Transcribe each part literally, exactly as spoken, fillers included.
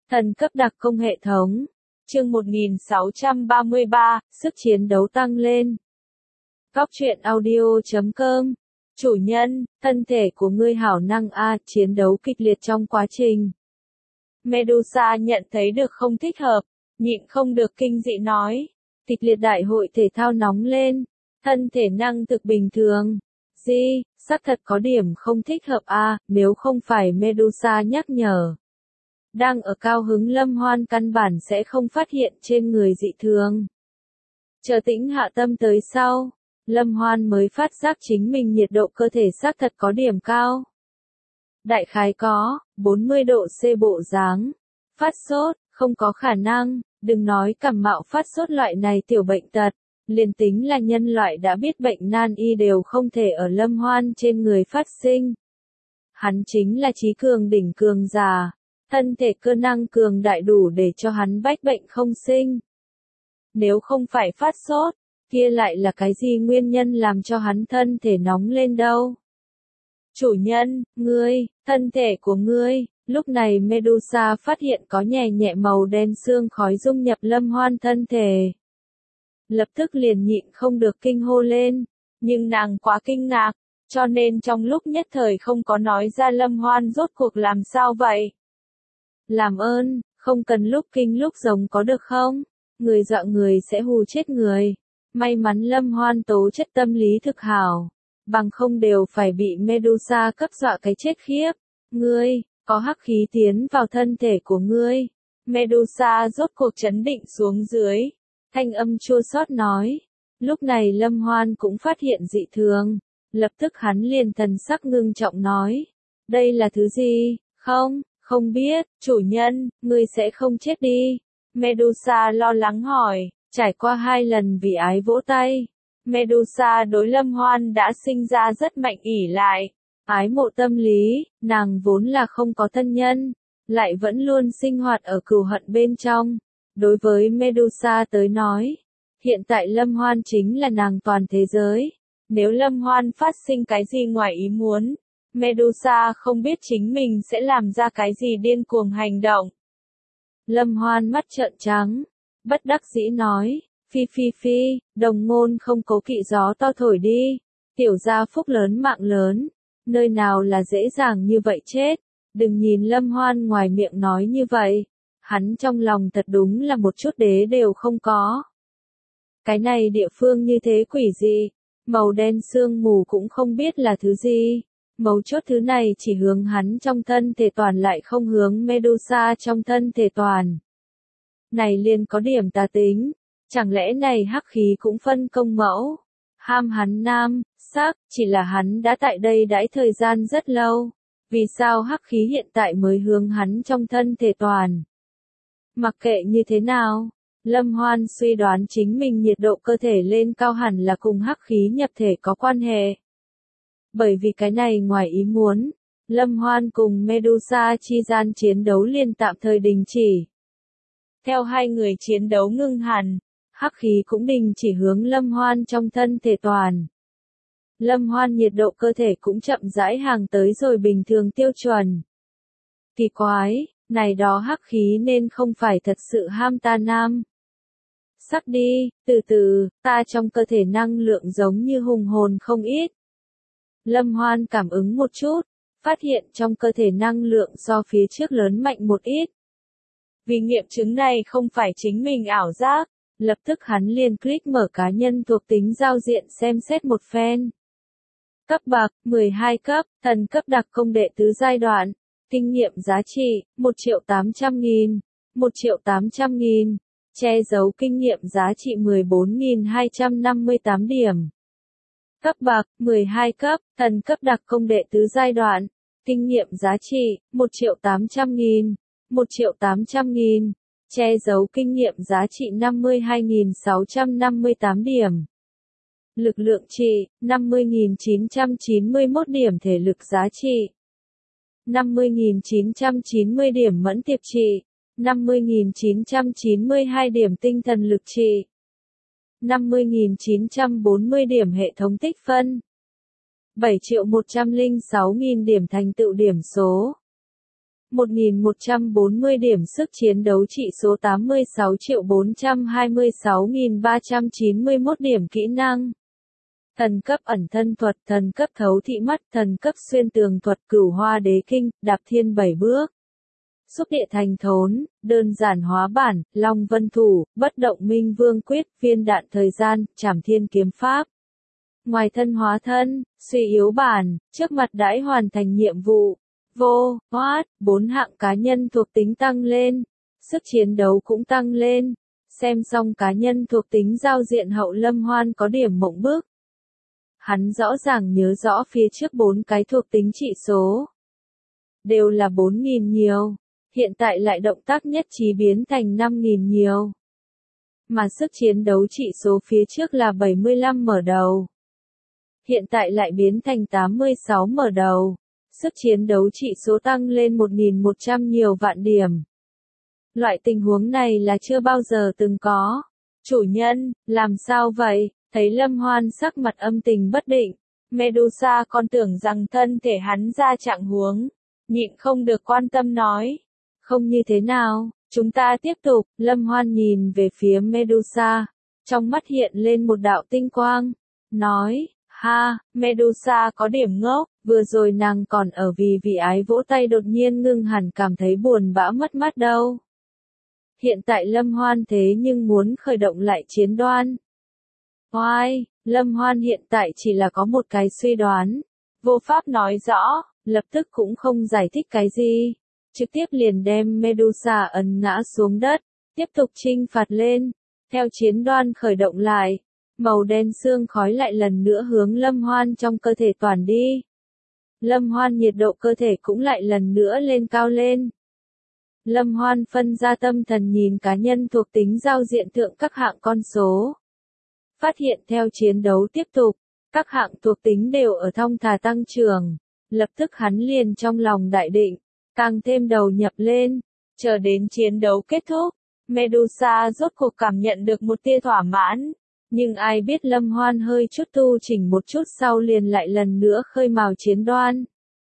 Thần cấp đặc công hệ thống. Chương một nghìn sáu trăm ba mươi ba, sức chiến đấu tăng lên. Góc truyện audio chấm com. Chủ nhân, thân thể của ngươi hảo năng a, chiến đấu kịch liệt trong quá trình. Medusa nhận thấy được không thích hợp, nhịn không được kinh dị nói. Kịch liệt đại hội thể thao nóng lên, thân thể năng thực bình thường. Di, xác thật có điểm không thích hợp a, nếu không phải Medusa nhắc nhở. Đang ở cao hứng Lâm Hoan căn bản sẽ không phát hiện trên người dị thường. Chờ tĩnh hạ tâm tới sau, Lâm Hoan mới phát giác chính mình nhiệt độ cơ thể xác thật có điểm cao. Đại khái có, bốn mươi độ C bộ dáng. Phát sốt, không có khả năng, đừng nói cảm mạo phát sốt loại này tiểu bệnh tật. Liền tính là nhân loại đã biết bệnh nan y đều không thể ở Lâm Hoan trên người phát sinh. Hắn chính là trí cường đỉnh cường giả. Thân thể cơ năng cường đại đủ để cho hắn bách bệnh không sinh. Nếu không phải phát sốt, kia lại là cái gì nguyên nhân làm cho hắn thân thể nóng lên đâu? Chủ nhân, ngươi, thân thể của ngươi, lúc này Medusa phát hiện có nhẹ nhẹ màu đen sương khói dung nhập Lâm Hoan thân thể. Lập tức liền nhịn không được kinh hô lên, nhưng nàng quá kinh ngạc, cho nên trong lúc nhất thời không có nói ra Lâm Hoan rốt cuộc làm sao vậy. Làm ơn, không cần lúc kinh lúc giống có được không? Người dọa người sẽ hù chết người. May mắn Lâm Hoan tố chất tâm lý thực hảo. Bằng không đều phải bị Medusa cấp dọa cái chết khiếp. Ngươi, có hắc khí tiến vào thân thể của ngươi. Medusa rốt cuộc trấn định xuống dưới. Thanh âm chua xót nói. Lúc này Lâm Hoan cũng phát hiện dị thường. Lập tức hắn liền thần sắc ngưng trọng nói. Đây là thứ gì? Không. Không biết, chủ nhân, ngươi sẽ không chết đi. Medusa lo lắng hỏi, trải qua hai lần vì ái vỗ tay. Medusa đối Lâm Hoan đã sinh ra rất mạnh ỷ lại. Ái mộ tâm lý, nàng vốn là không có thân nhân, lại vẫn luôn sinh hoạt ở cừu hận bên trong. Đối với Medusa tới nói, hiện tại Lâm Hoan chính là nàng toàn thế giới. Nếu Lâm Hoan phát sinh cái gì ngoài ý muốn, Medusa không biết chính mình sẽ làm ra cái gì điên cuồng hành động. Lâm Hoan mắt trợn trắng, bất đắc dĩ nói, phi phi phi, đồng môn không cố kỵ gió to thổi đi, tiểu gia phúc lớn mạng lớn, nơi nào là dễ dàng như vậy chết, đừng nhìn Lâm Hoan ngoài miệng nói như vậy, hắn trong lòng thật đúng là một chút đế đều không có. Cái này địa phương như thế quỷ gì, màu đen sương mù cũng không biết là thứ gì. Mấu chốt thứ này chỉ hướng hắn trong thân thể toàn lại không hướng Medusa trong thân thể toàn. Này liền có điểm tà tính, chẳng lẽ này hắc khí cũng phân công mẫu, ham hắn nam, sắc, chỉ là hắn đã tại đây đãi thời gian rất lâu, vì sao hắc khí hiện tại mới hướng hắn trong thân thể toàn. Mặc kệ như thế nào, Lâm Hoan suy đoán chính mình nhiệt độ cơ thể lên cao hẳn là cùng hắc khí nhập thể có quan hệ. Bởi vì cái này ngoài ý muốn, Lâm Hoan cùng Medusa chi gian chiến đấu liền tạm thời đình chỉ. Theo hai người chiến đấu ngưng hẳn, hắc khí cũng đình chỉ hướng Lâm Hoan trong thân thể toàn. Lâm Hoan nhiệt độ cơ thể cũng chậm rãi hàng tới rồi bình thường tiêu chuẩn. Kỳ quái, này đó hắc khí nên không phải thật sự ham ta nam. Sắc đi, từ từ, ta trong cơ thể năng lượng giống như hùng hồn không ít. Lâm Hoan cảm ứng một chút, phát hiện trong cơ thể năng lượng so phía trước lớn mạnh một ít. Vì nghiệm chứng này không phải chính mình ảo giác, lập tức hắn liền click mở cá nhân thuộc tính giao diện xem xét một phen. Cấp bậc, mười hai cấp, thần cấp đặc công đệ tứ giai đoạn, kinh nghiệm giá trị, một triệu tám trăm nghìn, một triệu tám trăm nghìn, che giấu kinh nghiệm giá trị mười bốn nghìn hai trăm năm mươi tám điểm. Cấp bậc, mười hai cấp, thần cấp đặc công đệ tứ giai đoạn, kinh nghiệm giá trị, một triệu tám trăm nghìn, một triệu tám trăm nghìn, che giấu kinh nghiệm giá trị năm mươi hai nghìn sáu trăm năm mươi tám điểm. Lực lượng trị, năm mươi nghìn chín trăm chín mươi mốt điểm thể lực giá trị, năm mươi nghìn chín trăm chín mươi điểm mẫn tiệp trị, năm mươi nghìn chín trăm chín mươi hai điểm tinh thần lực trị. năm mươi nghìn chín trăm bốn mươi điểm hệ thống tích phân. bảy triệu một trăm lẻ sáu nghìn điểm thành tựu điểm số. một nghìn một trăm bốn mươi điểm sức chiến đấu trị số tám mươi sáu triệu bốn trăm hai mươi sáu nghìn ba trăm chín mươi mốt điểm kỹ năng. Thần cấp ẩn thân thuật, thần cấp thấu thị mắt, thần cấp xuyên tường thuật, cửu hoa đế kinh, đạp thiên bảy bước. Xúc địa thành thốn, đơn giản hóa bản, long vân thủ, bất động minh vương quyết, viên đạn thời gian, trảm thiên kiếm pháp. Ngoài thân hóa thân, suy yếu bản, trước mặt đãi hoàn thành nhiệm vụ. Vô, hoát, bốn hạng cá nhân thuộc tính tăng lên. Sức chiến đấu cũng tăng lên. Xem xong cá nhân thuộc tính giao diện hậu Lâm Hoan có điểm mộng bức. Hắn rõ ràng nhớ rõ phía trước bốn cái thuộc tính trị số. Đều là bốn nghìn nhiều. Hiện tại lại động tác nhất trí biến thành năm nghìn nhiều. Mà sức chiến đấu trị số phía trước là bảy mươi lăm mở đầu. Hiện tại lại biến thành tám mươi sáu mở đầu. Sức chiến đấu trị số tăng lên một nghìn một trăm nhiều vạn điểm. Loại tình huống này là chưa bao giờ từng có. Chủ nhân, làm sao vậy? Thấy Lâm Hoan sắc mặt âm tình bất định. Medusa còn tưởng rằng thân thể hắn ra trạng huống. Nhịn không được quan tâm nói. Không như thế nào, chúng ta tiếp tục. Lâm Hoan nhìn về phía Medusa. Trong mắt hiện lên một đạo tinh quang. Nói, ha, Medusa có điểm ngốc. Vừa rồi nàng còn ở vì vì ái vỗ tay đột nhiên ngưng hẳn cảm thấy buồn bã mất mát đâu. Hiện tại Lâm Hoan thế nhưng muốn khởi động lại chiến đoan. Oai, Lâm Hoan hiện tại chỉ là có một cái suy đoán. Vô pháp nói rõ, lập tức cũng không giải thích cái gì. Trực tiếp liền đem Medusa ấn ngã xuống đất, tiếp tục chinh phạt lên. Theo chiến đoan khởi động lại, màu đen xương khói lại lần nữa hướng Lâm Hoan trong cơ thể toàn đi. Lâm Hoan nhiệt độ cơ thể cũng lại lần nữa lên cao lên. Lâm Hoan phân ra tâm thần nhìn cá nhân thuộc tính giao diện thượng các hạng con số. Phát hiện theo chiến đấu tiếp tục, các hạng thuộc tính đều ở thong thả tăng trưởng. Lập tức hắn liền trong lòng đại định, càng thêm đầu nhập lên. Chờ đến chiến đấu kết thúc, Medusa rốt cuộc cảm nhận được một tia thỏa mãn. Nhưng ai biết Lâm Hoan hơi chút tu chỉnh một chút sau liền lại lần nữa khơi mào chiến đoan.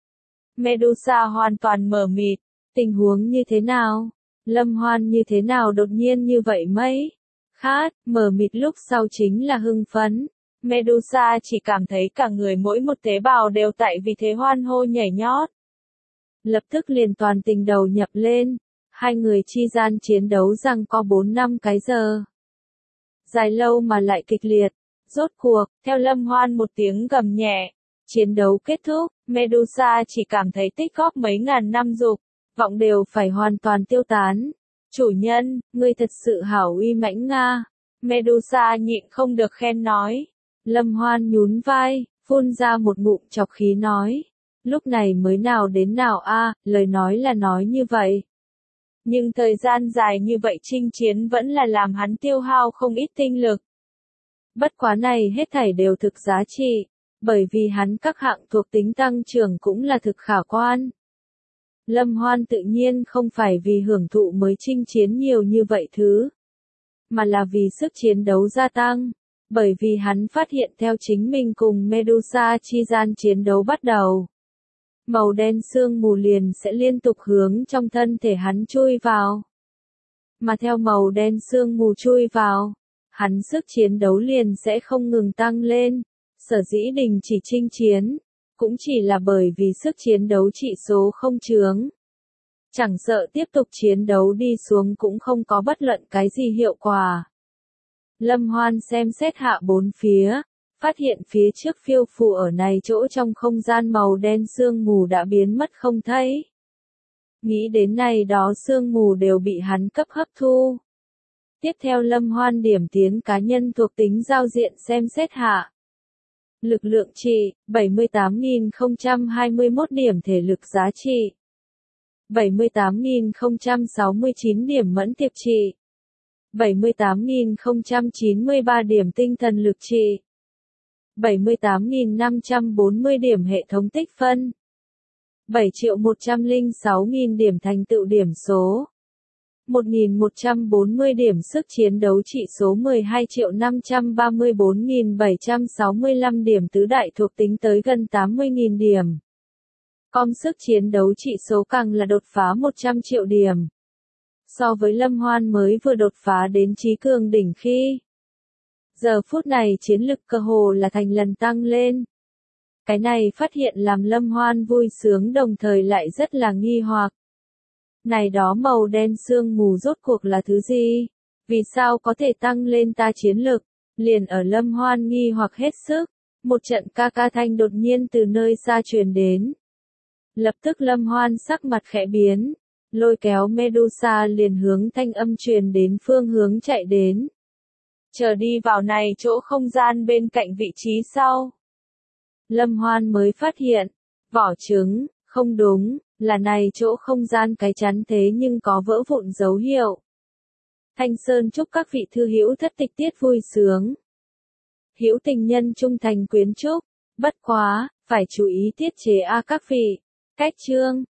Medusa hoàn toàn mờ mịt, tình huống như thế nào? Lâm Hoan như thế nào đột nhiên như vậy mấy? Khát, mờ mịt lúc sau chính là hưng phấn. Medusa chỉ cảm thấy cả người mỗi một tế bào đều tại vì thế hoan hô nhảy nhót. Lập tức liền toàn tình đầu nhập lên. Hai người chi gian chiến đấu rằng có bốn năm cái giờ. Dài lâu mà lại kịch liệt. Rốt cuộc, theo Lâm Hoan một tiếng gầm nhẹ. Chiến đấu kết thúc, Medusa chỉ cảm thấy tích góp mấy ngàn năm dục, vọng đều phải hoàn toàn tiêu tán. Chủ nhân, ngươi thật sự hảo uy mãnh nga. Medusa nhịn không được khen nói. Lâm Hoan nhún vai, phun ra một ngụm chọc khí nói. Lúc này mới nào đến nào a, lời nói là nói như vậy. Nhưng thời gian dài như vậy chinh chiến vẫn là làm hắn tiêu hao không ít tinh lực. Bất quá này hết thảy đều thực giá trị, bởi vì hắn các hạng thuộc tính tăng trưởng cũng là thực khả quan. Lâm Hoan tự nhiên không phải vì hưởng thụ mới chinh chiến nhiều như vậy thứ, mà là vì sức chiến đấu gia tăng, bởi vì hắn phát hiện theo chính mình cùng Medusa chi gian chiến đấu bắt đầu. Màu đen sương mù liền sẽ liên tục hướng trong thân thể hắn chui vào. Mà theo màu đen sương mù chui vào, hắn sức chiến đấu liền sẽ không ngừng tăng lên. Sở dĩ đình chỉ chinh chiến, cũng chỉ là bởi vì sức chiến đấu trị số không chướng. Chẳng sợ tiếp tục chiến đấu đi xuống cũng không có bất luận cái gì hiệu quả. Lâm Hoan xem xét hạ bốn phía, phát hiện phía trước phiêu phù ở này chỗ trong không gian màu đen sương mù đã biến mất không thấy. Nghĩ đến này đó sương mù đều bị hắn cấp hấp thu. Tiếp theo Lâm Hoan điểm tiến cá nhân thuộc tính giao diện xem xét hạ. Lực lượng trị, bảy mươi tám nghìn không trăm hai mươi mốt điểm thể lực giá trị. bảy mươi tám nghìn không trăm sáu mươi chín điểm mẫn tiệp trị. bảy mươi tám nghìn không trăm chín mươi ba điểm tinh thần lực trị. bảy mươi tám nghìn năm trăm bốn mươi điểm hệ thống tích phân. bảy triệu một trăm lẻ sáu nghìn điểm thành tựu điểm số. một nghìn một trăm bốn mươi điểm sức chiến đấu trị số mười hai triệu năm trăm ba mươi bốn nghìn bảy trăm sáu mươi lăm điểm tứ đại thuộc tính tới gần tám mươi nghìn điểm. Com sức chiến đấu trị số càng là đột phá một trăm triệu điểm. So với Lâm Hoan mới vừa đột phá đến trí cường đỉnh khi. Giờ phút này chiến lực cơ hồ là thành lần tăng lên. Cái này phát hiện làm Lâm Hoan vui sướng đồng thời lại rất là nghi hoặc. Này đó màu đen sương mù rốt cuộc là thứ gì? Vì sao có thể tăng lên ta chiến lực? Liền ở Lâm Hoan nghi hoặc hết sức, một trận ca ca thanh đột nhiên từ nơi xa truyền đến. Lập tức Lâm Hoan sắc mặt khẽ biến, lôi kéo Medusa liền hướng thanh âm truyền đến phương hướng chạy đến. Chờ đi vào này chỗ không gian bên cạnh vị trí sau. Lâm Hoan mới phát hiện, vỏ trứng, không đúng, là này chỗ không gian cái chắn thế nhưng có vỡ vụn dấu hiệu. Thanh Sơn chúc các vị thư hữu thất tịch tiết vui sướng. Hữu tình nhân trung thành quyến trúc, bất quá, phải chú ý tiết chế a các vị. Cách chương